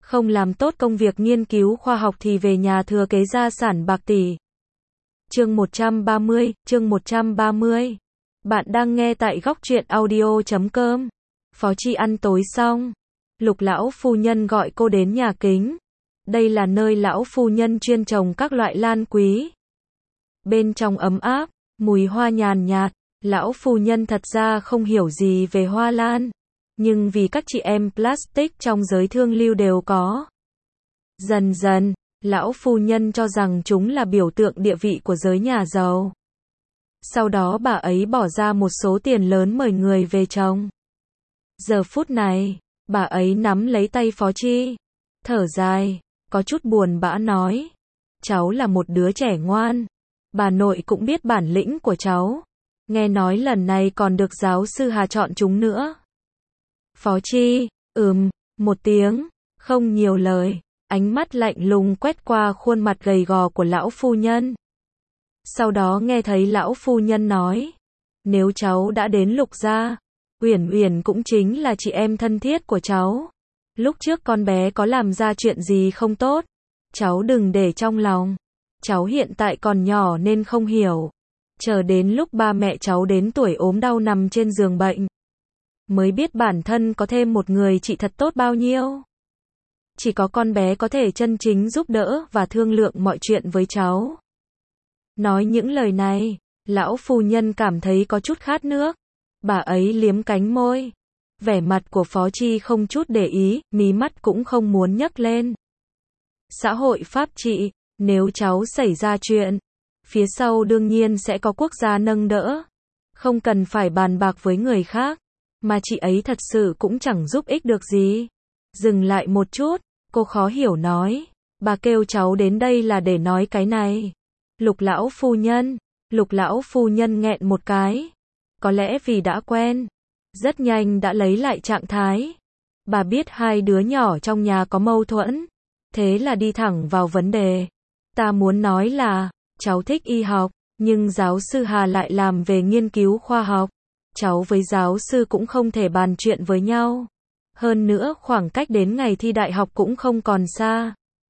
không làm tốt công việc nghiên cứu khoa học thì về nhà thừa kế gia sản bạc tỷ. Chương 130. Bạn đang nghe tại góc truyện audio.com. Phó Chi ăn tối xong, Lục lão phu nhân gọi cô đến nhà kính. Đây là nơi lão phu nhân chuyên trồng các loại lan quý. Bên trong ấm áp, mùi hoa nhàn nhạt. Lão phu nhân thật ra không hiểu gì về hoa lan, nhưng vì các chị em plastic trong giới thương lưu đều có. Dần dần, lão phu nhân cho rằng chúng là biểu tượng địa vị của giới nhà giàu. Sau đó bà ấy bỏ ra một số tiền lớn mời người về trồng. Giờ phút này, bà ấy nắm lấy tay Phó Chi, thở dài, có chút buồn bã nói, cháu là một đứa trẻ ngoan, bà nội cũng biết bản lĩnh của cháu, nghe nói lần này còn được giáo sư Hà chọn chúng nữa. Phó Chi, một tiếng, không nhiều lời, ánh mắt lạnh lùng quét qua khuôn mặt gầy gò của lão phu nhân. Sau đó nghe thấy lão phu nhân nói, nếu cháu đã đến Lục gia, Uyển Uyển cũng chính là chị em thân thiết của cháu. Lúc trước con bé có làm ra chuyện gì không tốt, cháu đừng để trong lòng. Cháu hiện tại còn nhỏ nên không hiểu. Chờ đến lúc ba mẹ cháu đến tuổi ốm đau nằm trên giường bệnh, mới biết bản thân có thêm một người chị thật tốt bao nhiêu. Chỉ có con bé có thể chân chính giúp đỡ và thương lượng mọi chuyện với cháu. Nói những lời này, lão phu nhân cảm thấy có chút khát nước. Bà ấy liếm cánh môi. Vẻ mặt của Phó Chi không chút để ý, mí mắt cũng không muốn nhấc lên. Xã hội pháp trị, nếu cháu xảy ra chuyện, phía sau đương nhiên sẽ có quốc gia nâng đỡ. Không cần phải bàn bạc với người khác, mà chị ấy thật sự cũng chẳng giúp ích được gì. Dừng lại một chút, cô khó hiểu nói, bà kêu cháu đến đây là để nói cái này. Lục lão phu nhân nghẹn một cái. Có lẽ vì đã quen, rất nhanh đã lấy lại trạng thái. Bà biết hai đứa nhỏ trong nhà có mâu thuẫn, thế là đi thẳng vào vấn đề. Ta muốn nói là, cháu thích y học, nhưng giáo sư Hà lại làm về nghiên cứu khoa học. Cháu với giáo sư cũng không thể bàn chuyện với nhau. Hơn nữa khoảng cách đến ngày thi đại học cũng không còn xa.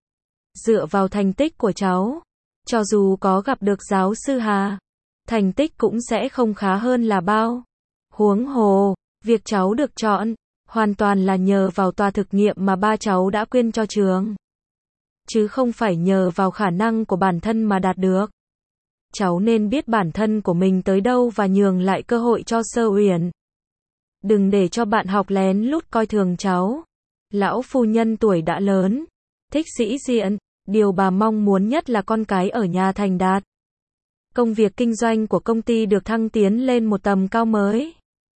Dựa vào thành tích của cháu, cho dù có gặp được giáo sư Hà, thành tích cũng sẽ không khá hơn là bao. Huống hồ, việc cháu được chọn, hoàn toàn là nhờ vào tòa thực nghiệm mà ba cháu đã quyên cho trường. Chứ không phải nhờ vào khả năng của bản thân mà đạt được. Cháu nên biết bản thân của mình tới đâu và nhường lại cơ hội cho Sơ Uyển. Đừng để cho bạn học lén lút coi thường cháu. Lão phu nhân tuổi đã lớn, thích sĩ diện, điều bà mong muốn nhất là con cái ở nhà thành đạt. Công việc kinh doanh của công ty được thăng tiến lên một tầm cao mới.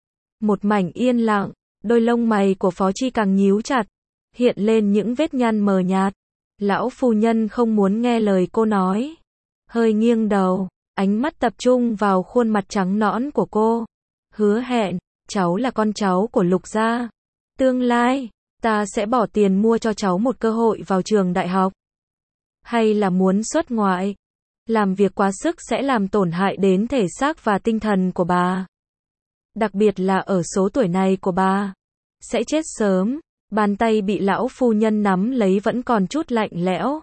Một mảnh yên lặng, đôi lông mày của Phó Chi càng nhíu chặt, hiện lên những vết nhăn mờ nhạt. Lão phu nhân không muốn nghe lời cô nói, hơi nghiêng đầu, ánh mắt tập trung vào khuôn mặt trắng nõn của cô. Hứa hẹn, cháu là con cháu của Lục gia. Tương lai, ta sẽ bỏ tiền mua cho cháu một cơ hội vào trường đại học. Hay là muốn xuất ngoại? Làm việc quá sức sẽ làm tổn hại đến thể xác và tinh thần của bà. Đặc biệt là ở số tuổi này của bà. Sẽ chết sớm. Bàn tay bị lão phu nhân nắm lấy vẫn còn chút lạnh lẽo.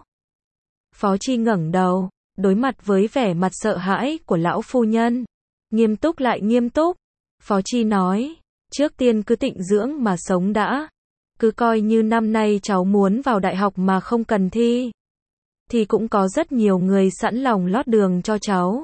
Phó Chi ngẩng đầu, đối mặt với vẻ mặt sợ hãi của lão phu nhân. Nghiêm túc lại nghiêm túc. Phó Chi nói, trước tiên cứ tịnh dưỡng mà sống đã. Cứ coi như năm nay cháu muốn vào đại học mà không cần thi, thì cũng có rất nhiều người sẵn lòng lót đường cho cháu.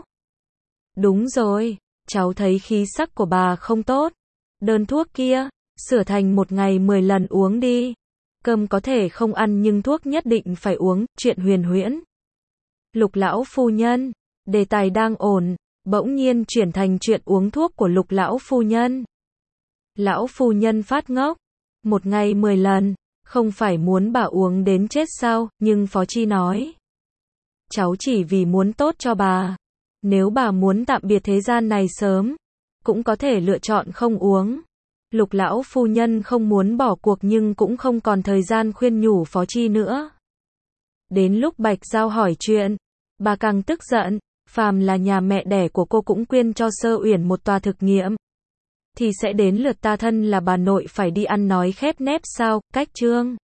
Đúng rồi, cháu thấy khí sắc của bà không tốt. Đơn thuốc kia, sửa thành một ngày 10 lần uống đi. Cơm có thể không ăn nhưng thuốc nhất định phải uống, chuyện huyền huyễn. Lục lão phu nhân, đề tài đang ổn, bỗng nhiên chuyển thành chuyện uống thuốc của Lục lão phu nhân. Lão phu nhân phát ngốc, một ngày 10 lần, không phải muốn bà uống đến chết sao, nhưng Phó Chi nói. Cháu chỉ vì muốn tốt cho bà. Nếu bà muốn tạm biệt thế gian này sớm, cũng có thể lựa chọn không uống. Lục lão phu nhân không muốn bỏ cuộc nhưng cũng không còn thời gian khuyên nhủ Phó Chi nữa. Đến lúc Bạch Giao hỏi chuyện, bà càng tức giận, phàm là nhà mẹ đẻ của cô cũng quyên cho Sơ Uyển một tòa thực nghiệm, thì sẽ đến lượt ta thân là bà nội phải đi ăn nói khép nép sao, cách chương.